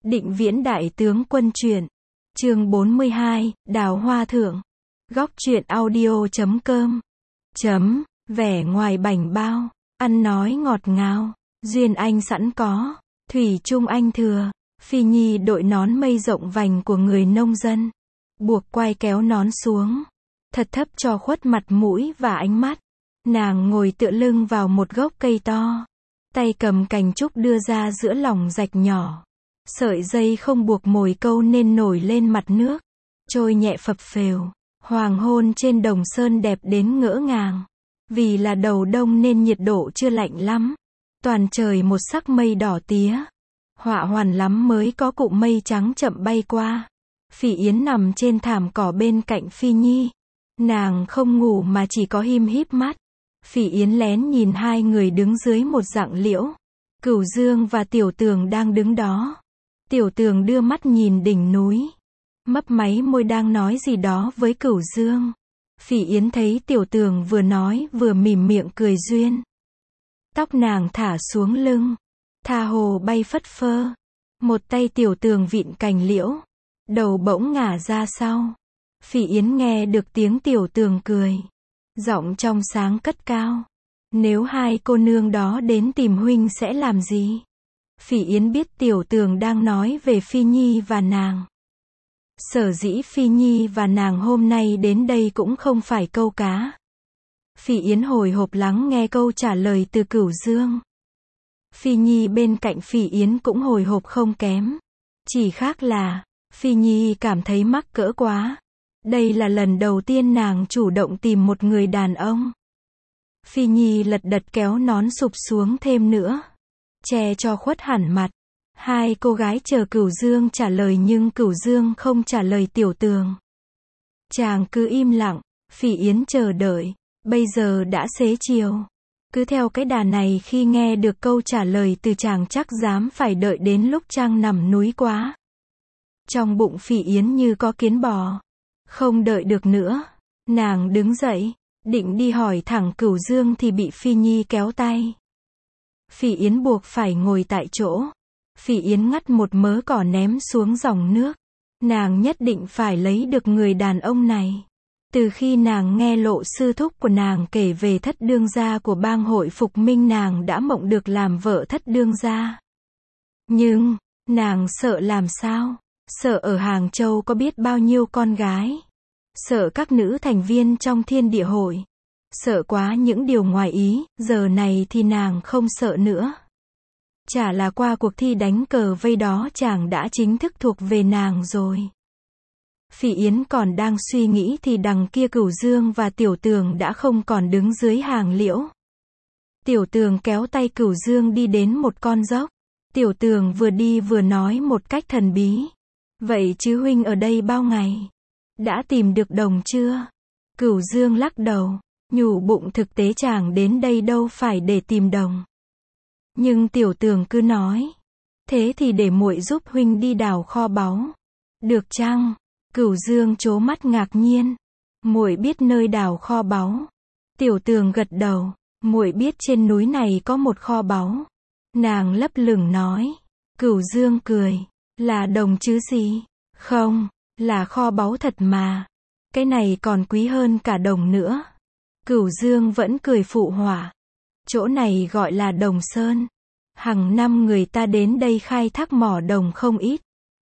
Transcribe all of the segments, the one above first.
Định Viễn Đại Tướng Quân truyện. Chương 42, Đào Hoa Thượng. Góc truyện audio.com. Vẻ ngoài bảnh bao, ăn nói ngọt ngào, duyên anh sẵn có, thủy chung anh thừa. Phi Nhi đội nón mây rộng vành của người nông dân, buộc quai kéo nón xuống, thật thấp cho khuất mặt mũi và ánh mắt. Nàng ngồi tựa lưng vào một gốc cây to, tay cầm cành trúc đưa ra giữa lòng rạch nhỏ. Sợi dây không buộc mồi câu nên nổi lên mặt nước, trôi nhẹ phập phều. Hoàng hôn trên Đồng Sơn đẹp đến ngỡ ngàng. Vì là đầu đông nên nhiệt độ chưa lạnh lắm. Toàn trời một sắc mây đỏ tía. Họa hoàn lắm mới có cụm mây trắng chậm bay qua. Phỉ Yến nằm trên thảm cỏ bên cạnh Phi Nhi. Nàng không ngủ mà chỉ có híp híp mắt. Phỉ Yến lén nhìn hai người đứng dưới một rặng liễu. Cửu Dương và Tiểu Tường đang đứng đó. Tiểu Tường đưa mắt nhìn đỉnh núi, mấp máy môi đang nói gì đó với Cửu Dương. Phỉ Yến thấy Tiểu Tường vừa nói vừa mỉm miệng cười duyên. Tóc nàng thả xuống lưng, tha hồ bay phất phơ. Một tay Tiểu Tường vịn cành liễu, đầu bỗng ngả ra sau. Phỉ Yến nghe được tiếng Tiểu Tường cười, giọng trong sáng cất cao. Nếu hai cô nương đó đến tìm huynh sẽ làm gì? Phỉ Yến biết Tiểu Tường đang nói về Phi Nhi và nàng. Sở dĩ Phi Nhi và nàng hôm nay đến đây cũng không phải câu cá. Phỉ Yến hồi hộp lắng nghe câu trả lời từ Cửu Dương. Phi Nhi bên cạnh Phỉ Yến cũng hồi hộp không kém. Chỉ khác là, Phi Nhi cảm thấy mắc cỡ quá. Đây là lần đầu tiên nàng chủ động tìm một người đàn ông. Phi Nhi lật đật kéo nón sụp xuống thêm nữa, che cho khuất hẳn mặt. Hai cô gái chờ Cửu Dương trả lời nhưng Cửu Dương không trả lời Tiểu Tường. Chàng cứ im lặng, Phỉ Yến chờ đợi. Bây giờ đã xế chiều. Cứ theo cái đà này khi nghe được câu trả lời từ chàng chắc dám phải đợi đến lúc trăng nằm núi quá. Trong bụng Phỉ Yến như có kiến bò. Không đợi được nữa, nàng đứng dậy, định đi hỏi thẳng Cửu Dương thì bị Phi Nhi kéo tay. Phỉ Yến buộc phải ngồi tại chỗ. Phỉ Yến ngắt một mớ cỏ ném xuống dòng nước. Nàng nhất định phải lấy được người đàn ông này. Từ khi nàng nghe Lộ sư thúc của nàng kể về thất đương gia của bang hội Phục Minh, nàng đã mộng được làm vợ thất đương gia. Nhưng, nàng sợ làm sao? Sợ ở Hàng Châu có biết bao nhiêu con gái. Sợ các nữ thành viên trong Thiên Địa Hội. Sợ quá những điều ngoài ý, giờ này thì nàng không sợ nữa. Chả là qua cuộc thi đánh cờ vây đó chàng đã chính thức thuộc về nàng rồi. Phỉ Yến còn đang suy nghĩ thì đằng kia Cửu Dương và Tiểu Tường đã không còn đứng dưới hàng liễu. Tiểu Tường kéo tay Cửu Dương đi đến một con dốc. Tiểu Tường vừa đi vừa nói một cách thần bí. Vậy chứ huynh ở đây bao ngày? Đã tìm được đồng chưa? Cửu Dương lắc đầu, nhủ bụng thực tế chàng đến đây đâu phải để tìm đồng. Nhưng Tiểu Tường cứ nói, thế thì để muội giúp huynh đi đào kho báu. Được chăng? Cửu Dương trố mắt ngạc nhiên. Muội biết nơi đào kho báu. Tiểu Tường gật đầu, muội biết trên núi này có một kho báu. Nàng lấp lửng nói. Cửu Dương cười, là đồng chứ gì? Không, là kho báu thật mà. Cái này còn quý hơn cả đồng nữa. Cửu Dương vẫn cười phụ họa. Chỗ này gọi là Đồng Sơn. Hàng năm người ta đến đây khai thác mỏ đồng không ít.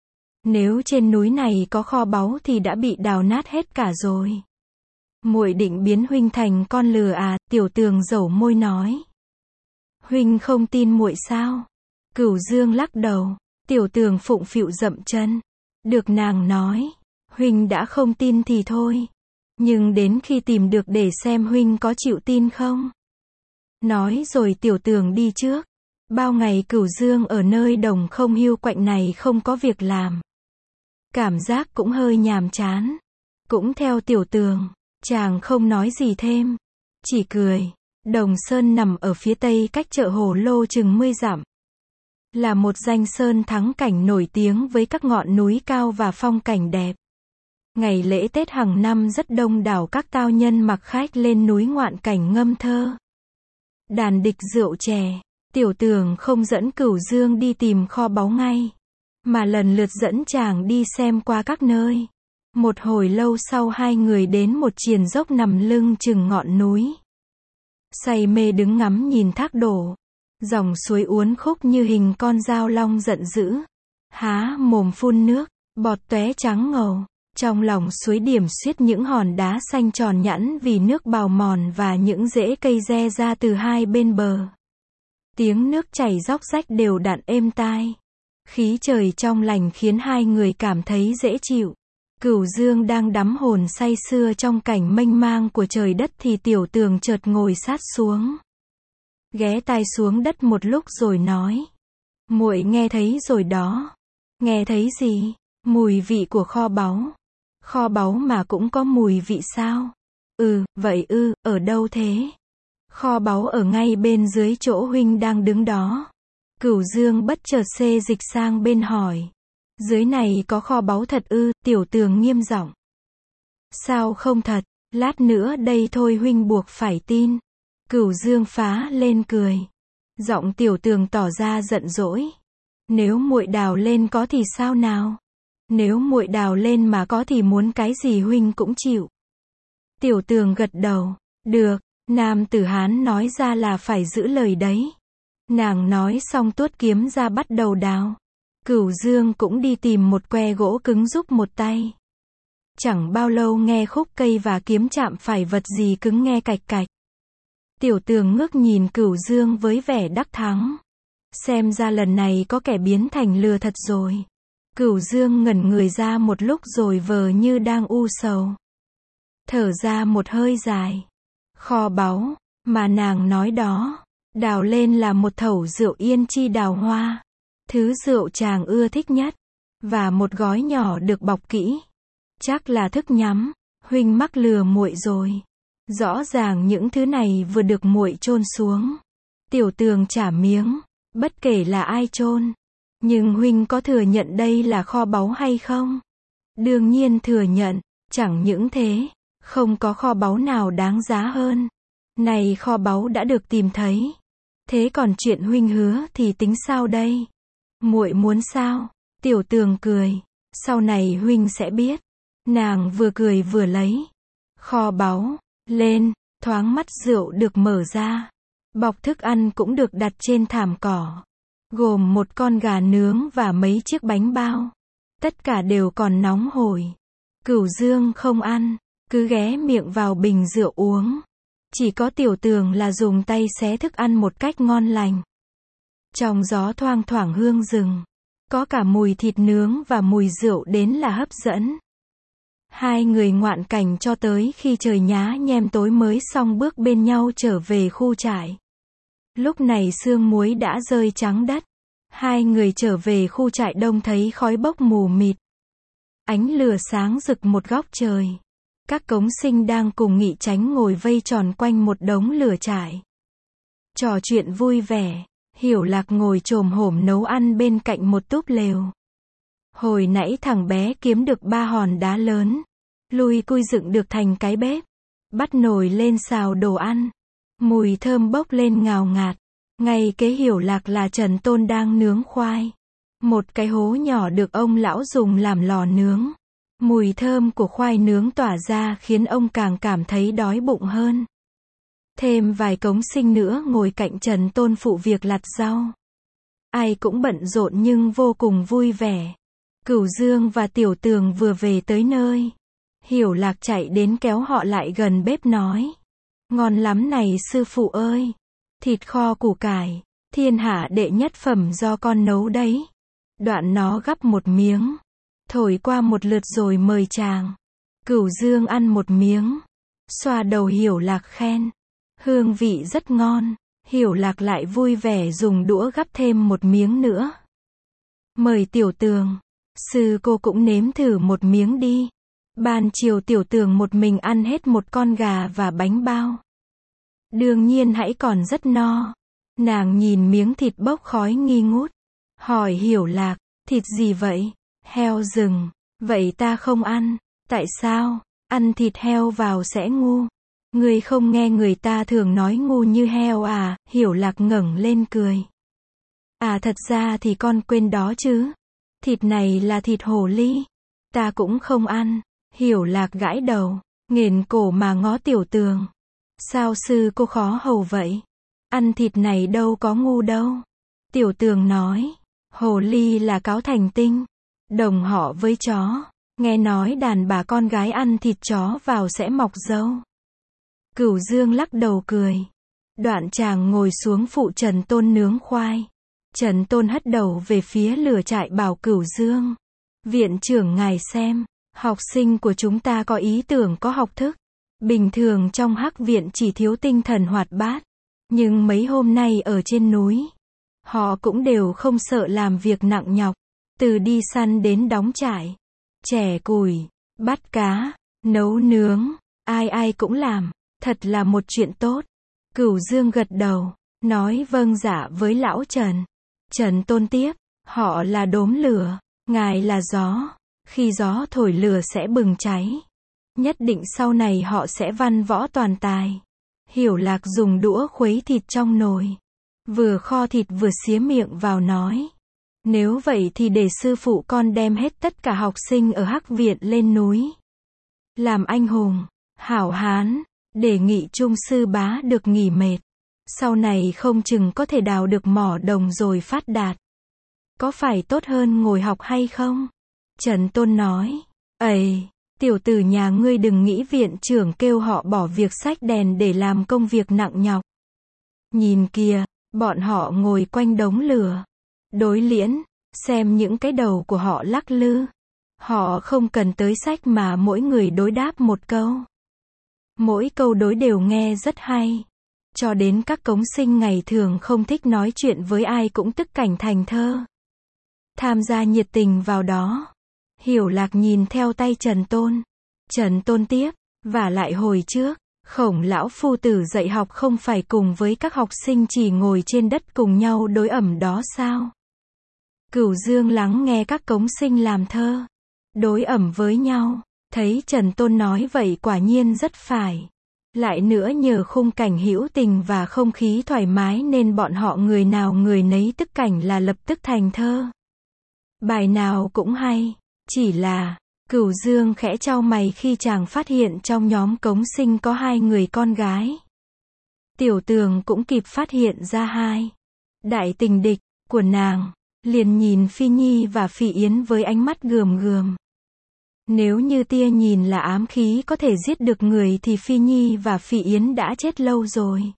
Nếu trên núi này có kho báu thì đã bị đào nát hết cả rồi. Muội định biến huynh thành con lừa à? Tiểu Tường dẩu môi nói. Huynh không tin muội sao? Cửu Dương lắc đầu. Tiểu Tường phụng phịu dậm chân. Được, nàng nói. Huynh đã không tin thì thôi. Nhưng đến khi tìm được để xem huynh có chịu tin không? Nói rồi Tiểu Tường đi trước. Bao ngày Cửu Dương ở nơi đồng không hiu quạnh này không có việc làm. Cảm giác cũng hơi nhàm chán. Cũng theo Tiểu Tường, chàng không nói gì thêm. Chỉ cười. Đồng Sơn nằm ở phía tây cách chợ Hồ Lô chừng 10 dặm. Là một danh sơn thắng cảnh nổi tiếng với các ngọn núi cao và phong cảnh đẹp. Ngày lễ Tết hàng năm rất đông đảo các tao nhân mặc khách lên núi ngoạn cảnh ngâm thơ. Đàn địch rượu chè. Tiểu Tường không dẫn Cửu Dương đi tìm kho báu ngay. mà lần lượt dẫn chàng đi xem qua các nơi. Một hồi lâu sau hai người đến một triền dốc nằm lưng chừng ngọn núi. Say mê đứng ngắm nhìn thác đổ. Dòng suối uốn khúc như hình con dao long giận dữ. Há mồm phun nước, bọt tóe trắng ngầu. Trong lòng suối điểm xuyết những hòn đá xanh tròn nhẵn vì nước bào mòn và những rễ cây re ra từ hai bên bờ. Tiếng nước chảy róc rách đều đặn êm tai. Khí trời trong lành khiến hai người cảm thấy dễ chịu. Cửu Dương đang đắm hồn say sưa trong cảnh mênh mang của trời đất thì Tiểu Tường chợt ngồi sát xuống. Ghé tai xuống đất một lúc rồi nói. Muội nghe thấy rồi đó. Nghe thấy gì? Mùi vị của kho báu. Kho báu mà cũng có mùi vị sao? Vậy ở đâu thế? Kho báu ở ngay bên dưới chỗ huynh đang đứng đó. Cửu Dương bất chợt xê dịch sang bên hỏi. Dưới này có kho báu thật ư? Tiểu Tường nghiêm giọng. Sao không thật? Lát nữa đây thôi huynh buộc phải tin. Cửu Dương phá lên cười. Giọng Tiểu Tường tỏ ra giận dỗi. Nếu muội đào lên có thì sao nào? Nếu muội đào lên mà có thì muốn cái gì huynh cũng chịu. Tiểu Tường gật đầu. Được, nam tử Hán nói ra là phải giữ lời đấy. Nàng nói xong tuốt kiếm ra bắt đầu đào. Cửu Dương cũng đi tìm một que gỗ cứng giúp một tay. Chẳng bao lâu nghe khúc cây và kiếm chạm phải vật gì cứng nghe cạch cạch. Tiểu Tường ngước nhìn Cửu Dương với vẻ đắc thắng. Xem ra lần này có kẻ biến thành lừa thật rồi. Cửu Dương ngẩn người ra một lúc rồi vờ như đang u sầu. Thở ra một hơi dài. Kho báu, mà nàng nói đó, đào lên là một thẩu rượu yên chi đào hoa. Thứ rượu chàng ưa thích nhất. Và một gói nhỏ được bọc kỹ. Chắc là thức nhắm, huynh mắc lừa muội rồi. Rõ ràng những thứ này vừa được muội chôn xuống. Tiểu Tường trả miếng, bất kể là ai chôn. Nhưng huynh có thừa nhận đây là kho báu hay không? Đương nhiên thừa nhận, chẳng những thế, không có kho báu nào đáng giá hơn. Này kho báu đã được tìm thấy. Thế còn chuyện huynh hứa thì tính sao đây? Muội muốn sao? Tiểu Tường cười. Sau này huynh sẽ biết. Nàng vừa cười vừa lấy kho báu lên, thoáng mắt rượu được mở ra. Bọc thức ăn cũng được đặt trên thảm cỏ. Gồm một con gà nướng và mấy chiếc bánh bao. Tất cả đều còn nóng hổi. Cửu Dương không ăn, cứ ghé miệng vào bình rượu uống. Chỉ có Tiểu Tường là dùng tay xé thức ăn một cách ngon lành. Trong gió thoang thoảng hương rừng. Có cả mùi thịt nướng và mùi rượu đến là hấp dẫn. Hai người ngoạn cảnh cho tới khi trời nhá nhem tối mới xong bước bên nhau trở về khu trại. Lúc này sương muối đã rơi trắng đất. Hai người trở về khu trại đông thấy khói bốc mù mịt. Ánh lửa sáng rực một góc trời. Các cống sinh đang cùng nghị chánh ngồi vây tròn quanh một đống lửa trại. Trò chuyện vui vẻ. Hiểu Lạc ngồi chồm hổm nấu ăn bên cạnh một túp lều. Hồi nãy thằng bé kiếm được 3 hòn đá lớn. Lui cui dựng được thành cái bếp. Bắt nồi lên xào đồ ăn. Mùi thơm bốc lên ngào ngạt. Ngay kế Hiểu Lạc là Trần Tôn đang nướng khoai. Một cái hố nhỏ được ông lão dùng làm lò nướng. Mùi thơm của khoai nướng tỏa ra khiến ông càng cảm thấy đói bụng hơn. Thêm vài cống sinh nữa ngồi cạnh Trần Tôn phụ việc lặt rau. Ai cũng bận rộn nhưng vô cùng vui vẻ. Cửu Dương và Tiểu Tường vừa về tới nơi. Hiểu Lạc chạy đến kéo họ lại gần bếp nói. Ngon lắm này sư phụ ơi. Thịt kho củ cải, thiên hạ đệ nhất phẩm do con nấu đấy. Đoạn nó gắp một miếng. Thổi qua một lượt rồi mời chàng. Cửu Dương ăn một miếng. Xoa đầu Hiểu Lạc khen. Hương vị rất ngon. Hiểu Lạc lại vui vẻ dùng đũa gắp thêm một miếng nữa. Mời Tiểu Tường. Sư cô cũng nếm thử một miếng đi. Ban chiều Tiểu Tường một mình ăn hết một con gà và bánh bao. Đương nhiên hãy còn rất no. Nàng nhìn miếng thịt bốc khói nghi ngút. Hỏi Hiểu Lạc, thịt gì vậy? Heo rừng. Vậy ta không ăn. Tại sao? Ăn thịt heo vào sẽ ngu. Người không nghe người ta thường nói ngu như heo à? Hiểu Lạc ngẩng lên cười. À thật ra thì con quên đó chứ. Thịt này là thịt hồ ly. Ta cũng không ăn. Hiểu Lạc gãi đầu, nghển cổ mà ngó Tiểu Tường. Sao sư cô khó hầu vậy? Ăn thịt này đâu có ngu đâu. Tiểu Tường nói, hồ ly là cáo thành tinh, đồng họ với chó. Nghe nói đàn bà con gái ăn thịt chó vào sẽ mọc râu. Cửu Dương lắc đầu cười. Đoạn chàng ngồi xuống phụ Trần Tôn nướng khoai. Trần Tôn hất đầu về phía lửa trại bảo Cửu Dương. Viện trưởng ngài xem, học sinh của chúng ta có ý tưởng có học thức. Bình thường trong Hắc viện chỉ thiếu tinh thần hoạt bát. Nhưng mấy hôm nay ở trên núi, họ cũng đều không sợ làm việc nặng nhọc. Từ đi săn đến đóng trại, chẻ củi, bắt cá, nấu nướng, ai ai cũng làm. Thật là một chuyện tốt. Cửu Dương gật đầu, nói vâng dạ với lão Trần. Trần Tôn tiếp, họ là đốm lửa, ngài là gió. Khi gió thổi lửa sẽ bừng cháy. Nhất định sau này họ sẽ văn võ toàn tài. Hiểu Lạc dùng đũa khuấy thịt trong nồi. Vừa kho thịt vừa xía miệng vào nói. Nếu vậy thì để sư phụ con đem hết tất cả học sinh ở Hắc viện lên núi. Làm anh hùng, hảo hán, để nghị trung sư bá được nghỉ mệt. Sau này không chừng có thể đào được mỏ đồng rồi phát đạt. Có phải tốt hơn ngồi học hay không? Trần Tôn nói, ầy, tiểu tử nhà ngươi đừng nghĩ viện trưởng kêu họ bỏ việc xách đèn để làm công việc nặng nhọc. Nhìn kìa, bọn họ ngồi quanh đống lửa. Đối liễn, xem những cái đầu của họ lắc lư. Họ không cần tới sách mà mỗi người đối đáp một câu. Mỗi câu đối đều nghe rất hay. Cho đến các cống sinh ngày thường không thích nói chuyện với ai cũng tức cảnh thành thơ. Tham gia nhiệt tình vào đó. Hiểu Lạc nhìn theo tay Trần Tôn. Trần Tôn tiếp, và lại hồi trước, Khổng lão phu tử dạy học không phải cùng với các học sinh chỉ ngồi trên đất cùng nhau đối ẩm đó sao? Cửu Dương lắng nghe các cống sinh làm thơ, đối ẩm với nhau, thấy Trần Tôn nói vậy quả nhiên rất phải. Lại nữa nhờ khung cảnh hữu tình và không khí thoải mái nên bọn họ người nào người nấy tức cảnh là lập tức thành thơ. Bài nào cũng hay, chỉ là, Cửu Dương khẽ chau mày khi chàng phát hiện trong nhóm cống sinh có 2 người con gái. Tiểu Tường cũng kịp phát hiện ra 2 đại tình địch của nàng, liền nhìn Phi Nhi và Phi Yến với ánh mắt gườm gườm. Nếu như tia nhìn là ám khí có thể giết được người thì Phi Nhi và Phi Yến đã chết lâu rồi.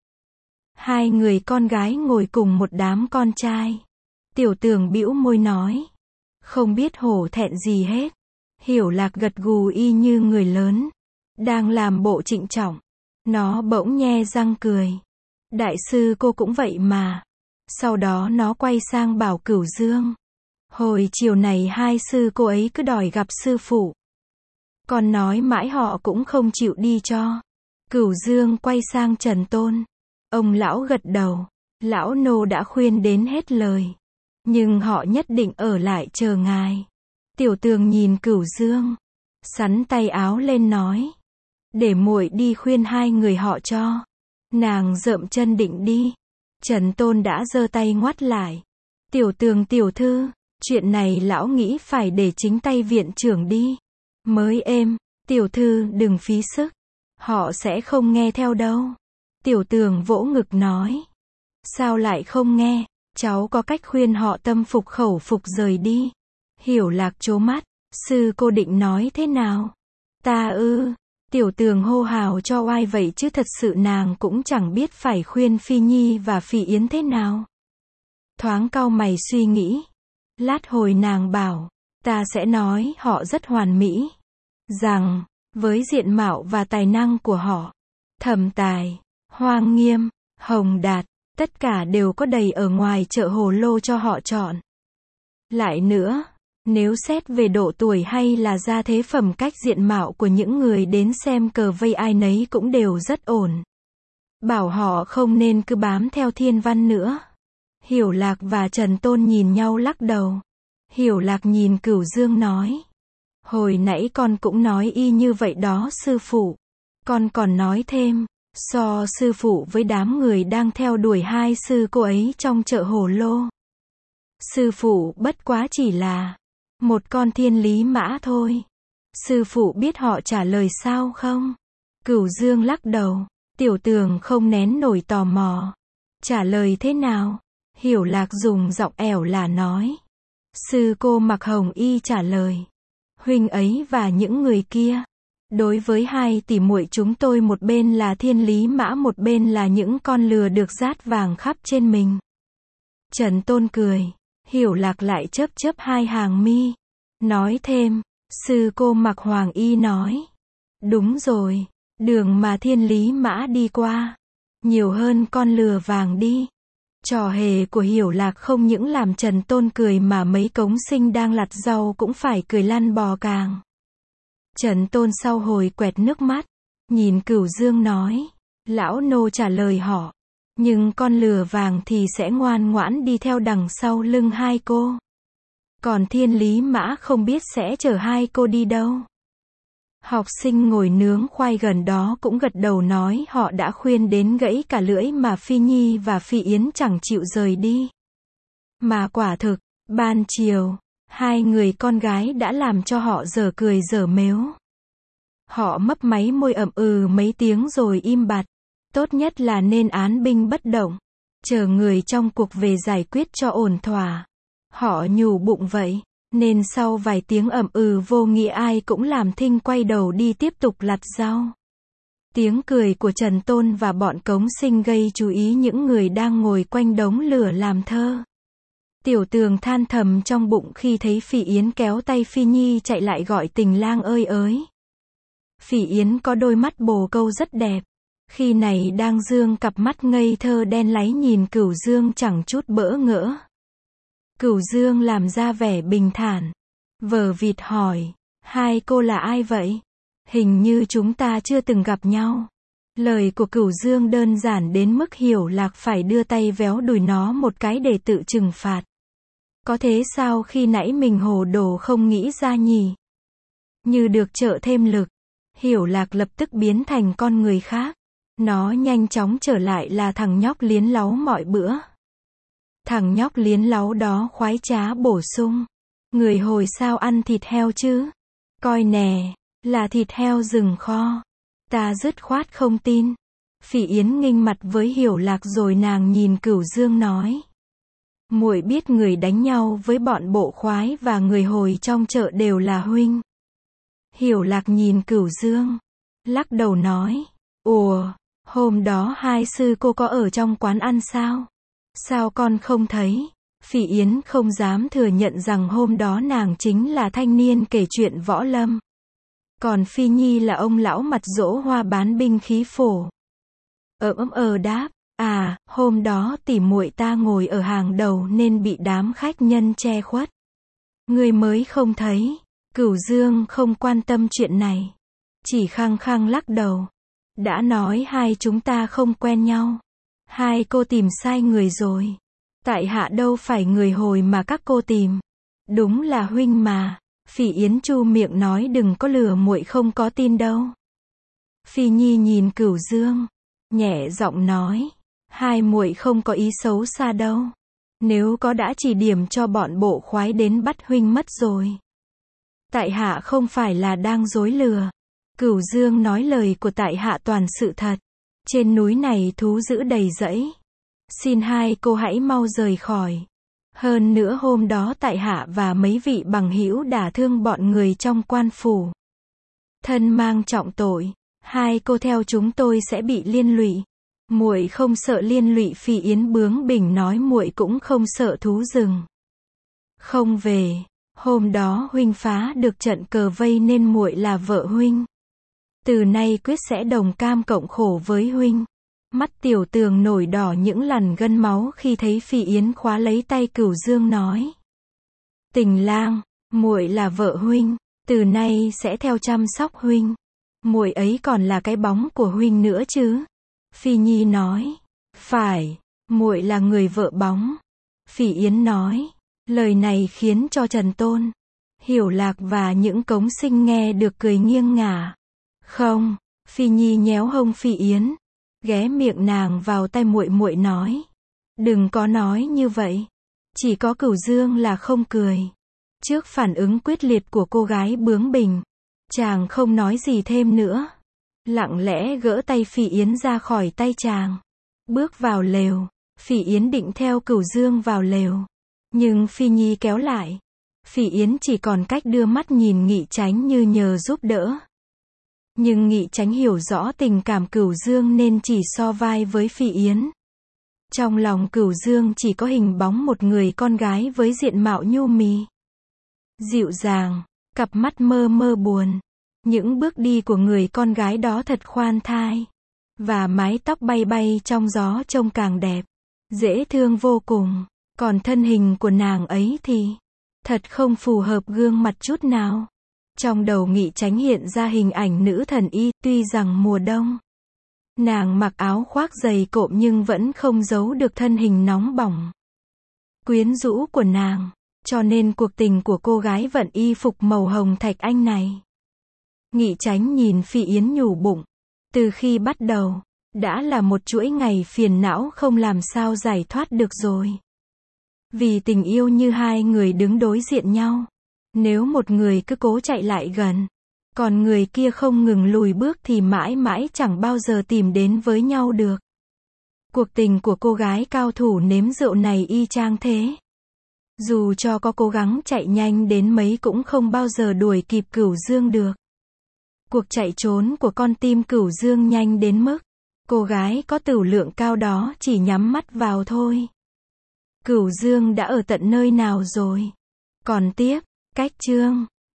2 người con gái ngồi cùng một đám con trai. Tiểu Tường bĩu môi nói, không biết hổ thẹn gì hết. Hiểu Lạc gật gù y như người lớn, đang làm bộ trịnh trọng. Nó bỗng nhe răng cười. Đại sư cô cũng vậy mà. Sau đó nó quay sang bảo Cửu Dương. Hồi chiều này 2 sư cô ấy cứ đòi gặp sư phụ. Còn nói mãi họ cũng không chịu đi cho. Cửu Dương quay sang Trần Tôn. Ông lão gật đầu. Lão nô đã khuyên đến hết lời. Nhưng họ nhất định ở lại chờ ngài. Tiểu Tường nhìn Cửu Dương, xắn tay áo lên nói, để muội đi khuyên 2 người họ cho. Nàng dợm chân định đi. Trần Tôn đã giơ tay ngoắt lại. Tiểu Tường tiểu thư, chuyện này lão nghĩ phải để chính tay viện trưởng đi. Mới êm, tiểu thư đừng phí sức. Họ sẽ không nghe theo đâu. Tiểu Tường vỗ ngực nói. Sao lại không nghe, cháu có cách khuyên họ tâm phục khẩu phục rời đi. Hiểu Lạc trố mắt, sư cô định nói thế nào? Ta ư, Tiểu Tường hô hào cho oai vậy chứ thật sự nàng cũng chẳng biết phải khuyên Phi Nhi và Phi Yến thế nào. Thoáng cau mày suy nghĩ. Lát hồi nàng bảo, ta sẽ nói họ rất hoàn mỹ. Rằng, với diện mạo và tài năng của họ, Thẩm Tài, Hoang Nghiêm, Hồng Đạt, tất cả đều có đầy ở ngoài chợ hồ lô cho họ chọn. Lại nữa, nếu xét về độ tuổi hay là gia thế phẩm cách diện mạo của những người đến xem cờ vây ai nấy cũng đều rất ổn. Bảo họ không nên cứ bám theo thiên văn nữa. Hiểu Lạc và Trần Tôn nhìn nhau lắc đầu. Hiểu Lạc nhìn Cửu Dương nói. Hồi nãy con cũng nói y như vậy đó sư phụ. Con còn nói thêm, so sư phụ với đám người đang theo đuổi 2 sư cô ấy trong chợ hồ lô. Sư phụ bất quá chỉ là Một con thiên lý mã thôi. Sư phụ biết họ trả lời sao không? Cửu Dương lắc đầu. Tiểu Tường không nén nổi tò mò. Trả lời thế nào? Hiểu Lạc dùng giọng ẻo là nói. Sư cô mặc hồng y trả lời. Huynh ấy và những người kia. Đối với hai tỷ muội chúng tôi, một bên là thiên lý mã, một bên là những con lừa được dát vàng khắp trên mình. Trần Tôn cười. Hiểu Lạc lại chớp chớp hai hàng mi. Nói thêm. Sư cô mặc hoàng y nói. Đúng rồi. Đường mà thiên lý mã đi qua. Nhiều hơn con lừa vàng đi. Trò hề của Hiểu Lạc không những làm Trần Tôn cười mà mấy cống sinh đang lặt rau cũng phải cười lăn bò càng. Trần Tôn sau hồi quẹt nước mắt. Nhìn Cửu Dương nói. Lão nô trả lời họ. Nhưng con lừa vàng thì sẽ ngoan ngoãn đi theo đằng sau lưng hai cô. Còn thiên lý mã không biết sẽ chở hai cô đi đâu. Học sinh ngồi nướng khoai gần đó cũng gật đầu nói họ đã khuyên đến gãy cả lưỡi mà Phi Nhi và Phi Yến chẳng chịu rời đi. Mà quả thực, ban chiều, hai người con gái đã làm cho họ dở cười dở mếu. Họ mấp máy môi ậm ừ mấy tiếng rồi im bặt. Tốt nhất là nên án binh bất động. Chờ người trong cuộc về giải quyết cho ổn thỏa. Họ nhủ bụng vậy. Nên sau vài tiếng ậm ừ vô nghĩa ai cũng làm thinh quay đầu đi tiếp tục lặt rau. Tiếng cười của Trần Tôn và bọn cống sinh gây chú ý những người đang ngồi quanh đống lửa làm thơ. Tiểu Tường than thầm trong bụng khi thấy Phỉ Yến kéo tay Phi Nhi chạy lại gọi tình lang ơi ới. Phỉ Yến có đôi mắt bồ câu rất đẹp. Khi này đang dương cặp mắt ngây thơ đen láy nhìn Cửu Dương chẳng chút bỡ ngỡ. Cửu Dương làm ra vẻ bình thản. Vờ vịt hỏi. Hai cô là ai vậy? Hình như chúng ta chưa từng gặp nhau. Lời của Cửu Dương đơn giản đến mức Hiểu Lạc phải đưa tay véo đùi nó một cái để tự trừng phạt. Có thế sao khi nãy mình hồ đồ không nghĩ ra nhỉ? Như được trợ thêm lực. Hiểu Lạc lập tức biến thành con người khác. Nó nhanh chóng trở lại là thằng nhóc liến láu mọi bữa. Thằng nhóc liến láu đó khoái trá bổ sung. Người hồi sao ăn thịt heo chứ? Coi nè, là thịt heo rừng kho. Ta dứt khoát không tin. Phỉ Yến nghinh mặt với Hiểu Lạc rồi nàng nhìn Cửu Dương nói. Muội biết người đánh nhau với bọn bộ khoái và người hồi trong chợ đều là huynh. Hiểu Lạc nhìn Cửu Dương. Lắc đầu nói. Ủa, hôm đó hai sư cô có ở trong quán ăn sao? Sao con không thấy? Phỉ Yến không dám thừa nhận rằng hôm đó nàng chính là thanh niên kể chuyện võ lâm. Còn Phi Nhi là ông lão mặt dỗ hoa bán binh khí phổ. Đáp. À, hôm đó tỉ muội ta ngồi ở hàng đầu nên bị đám khách nhân che khuất. Người mới không thấy. Cửu Dương không quan tâm chuyện này. Chỉ khăng khăng lắc đầu. Đã nói hai chúng ta không quen nhau. Hai cô tìm sai người rồi. Tại hạ đâu phải người hồi mà các cô tìm. Đúng là huynh mà. Phỉ Yến chu miệng nói đừng có lừa muội không có tin đâu. Phi Nhi nhìn Cửu Dương. Nhẹ giọng nói. Hai muội không có ý xấu xa đâu. Nếu có đã chỉ điểm cho bọn bộ khoái đến bắt huynh mất rồi. Tại hạ không phải là đang dối lừa. Cửu Dương nói lời của tại hạ toàn sự thật. Trên núi này thú dữ đầy rẫy. Xin hai cô hãy mau rời khỏi. Hơn nữa hôm đó tại hạ và mấy vị bằng hữu đả thương bọn người trong quan phủ. Thân mang trọng tội. Hai cô theo chúng tôi sẽ bị liên lụy. Muội không sợ liên lụy? Phi Yến bướng bỉnh nói muội cũng không sợ thú rừng. Không về. Hôm đó huynh phá được trận cờ vây nên muội là vợ huynh. Từ nay quyết sẽ đồng cam cộng khổ với huynh. Mắt Tiểu Tường nổi đỏ những lằn gân máu khi thấy Phi Yến khóa lấy tay Cửu Dương nói. Tình lang, muội là vợ huynh, từ nay sẽ theo chăm sóc huynh. Muội ấy còn là cái bóng của huynh nữa chứ? Phi Nhi nói. Phải, muội là người vợ bóng. Phỉ Yến nói. Lời này khiến cho Trần Tôn, Hiểu Lạc và những cống sinh nghe được cười nghiêng ngả. Không, Phi Nhi nhéo hông Phi Yến, ghé miệng nàng vào tai muội muội nói. Đừng có nói như vậy. Chỉ có Cửu Dương là không cười. Trước phản ứng quyết liệt của cô gái bướng bỉnh, chàng không nói gì thêm nữa. Lặng lẽ gỡ tay Phỉ Yến ra khỏi tay chàng. Bước vào lều. Phỉ Yến định theo Cửu Dương vào lều. Nhưng Phi Nhi kéo lại. Phỉ Yến chỉ còn cách đưa mắt nhìn Nghị Chánh như nhờ giúp đỡ. Nhưng Nghị Chánh hiểu rõ tình cảm Cửu Dương nên chỉ so vai với Phỉ Yến. Trong lòng Cửu Dương chỉ có hình bóng một người con gái với diện mạo nhu mì, dịu dàng, cặp mắt mơ mơ buồn. Những bước đi của người con gái đó thật khoan thai. Và mái tóc bay bay trong gió trông càng đẹp. Dễ thương vô cùng. Còn thân hình của nàng ấy thì thật không phù hợp gương mặt chút nào. Trong đầu Nghị Chánh hiện ra hình ảnh nữ thần y, tuy rằng mùa đông nàng mặc áo khoác dày cộm nhưng vẫn không giấu được thân hình nóng bỏng, quyến rũ của nàng. Cho nên cuộc tình của cô gái vận y phục màu hồng thạch anh này. Nghị Chánh nhìn Phỉ Yến nhủ bụng. Từ khi bắt đầu, đã là một chuỗi ngày phiền não không làm sao giải thoát được rồi. Vì tình yêu như hai người đứng đối diện nhau. Nếu một người cứ cố chạy lại gần, còn người kia không ngừng lùi bước thì mãi mãi chẳng bao giờ tìm đến với nhau được. Cuộc tình của cô gái cao thủ nếm rượu này y chang thế. Dù cho có cố gắng chạy nhanh đến mấy cũng không bao giờ đuổi kịp Cửu Dương được. Cuộc chạy trốn của con tim Cửu Dương nhanh đến mức cô gái có tửu lượng cao đó chỉ nhắm mắt vào thôi. Cửu Dương đã ở tận nơi nào rồi? Còn tiếp, cách chương